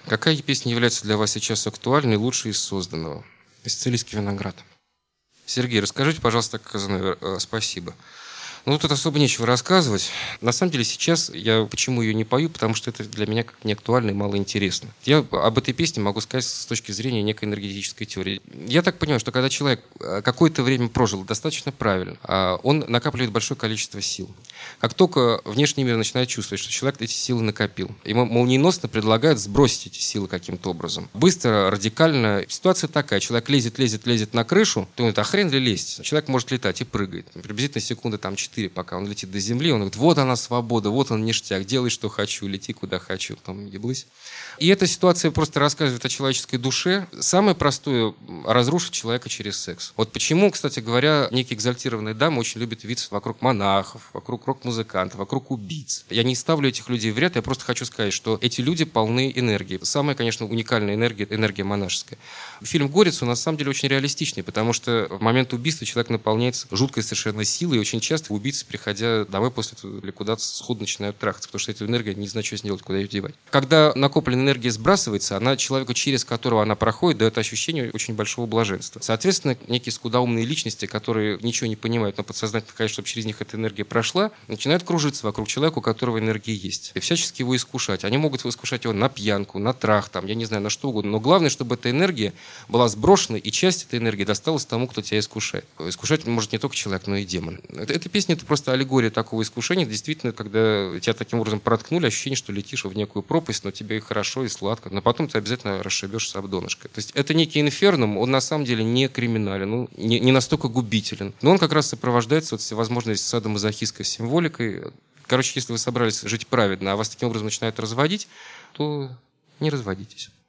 Какая песня является для вас сейчас актуальной, лучшей из созданного? Сицилийский виноград. Сергей, расскажите, пожалуйста, оказанное спасибо. Ну, тут особо нечего рассказывать. На самом деле сейчас я почему ее не пою, потому что это для меня как не актуально и мало интересно. Я об этой песне могу сказать с точки зрения некой энергетической теории. Я так понимаю, что когда человек какое-то время прожил достаточно правильно, он накапливает большое количество сил. Как только внешний мир начинает чувствовать, что человек эти силы накопил, ему молниеносно предлагают сбросить эти силы каким-то образом. Быстро, радикально. Ситуация такая. Человек лезет на крышу, думает, а хрен ли лезть? Человек может летать и прыгает. Приблизительно секунды 4, пока он летит до земли, он говорит, вот она свобода, вот он ништяк, делай, что хочу, лети, куда хочу, потом еблысь. И эта ситуация просто рассказывает о человеческой душе. Самое простое – разрушить человека через секс. Вот почему, кстати говоря, некие экзальтированные дамы очень любят виться вокруг монахов, вокруг рок-музыкантов, вокруг убийц. Я не ставлю этих людей в ряд, я просто хочу сказать, что эти люди полны энергии. Самая, конечно, уникальная энергия – энергия монашеская. Фильм «Горец» на самом деле очень реалистичный, потому что в момент убийства человек наполняется жуткой совершенно силой, и очень часто убийцы, приходя домой после этого или куда-то, сходу начинают трахаться, потому что эта энергия не знает, что сделать, куда ее девать. Когда накопленная энергия сбрасывается, она человеку, через которого она проходит, дает ощущение очень большого блаженства. Соответственно, некие скудоумные личности, которые ничего не понимают, но подсознательно хотят, чтобы через них эта энергия прошла, начинают кружиться вокруг человека, у которого энергия есть. И всячески его искушать. Они могут искушать его на пьянку, на трах, там, я не знаю, на что угодно. Но главное, чтобы эта энергия была сброшена, и часть этой энергии досталась тому, кто тебя искушает. Искушать может не только человек, но и демон. Эта песня — это просто аллегория такого искушения. Действительно, когда тебя таким образом проткнули, ощущение, что летишь в некую пропасть, но тебе и хорошо, и сладко. Но потом ты обязательно расшибешься об донышко. То есть это некий инфернум, он на самом деле не криминален, он не настолько губителен. Но он как раз сопровождается всевозможной садомазохистской символикой. Короче, если вы собрались жить праведно, а вас таким образом начинают разводить, то не разводитесь.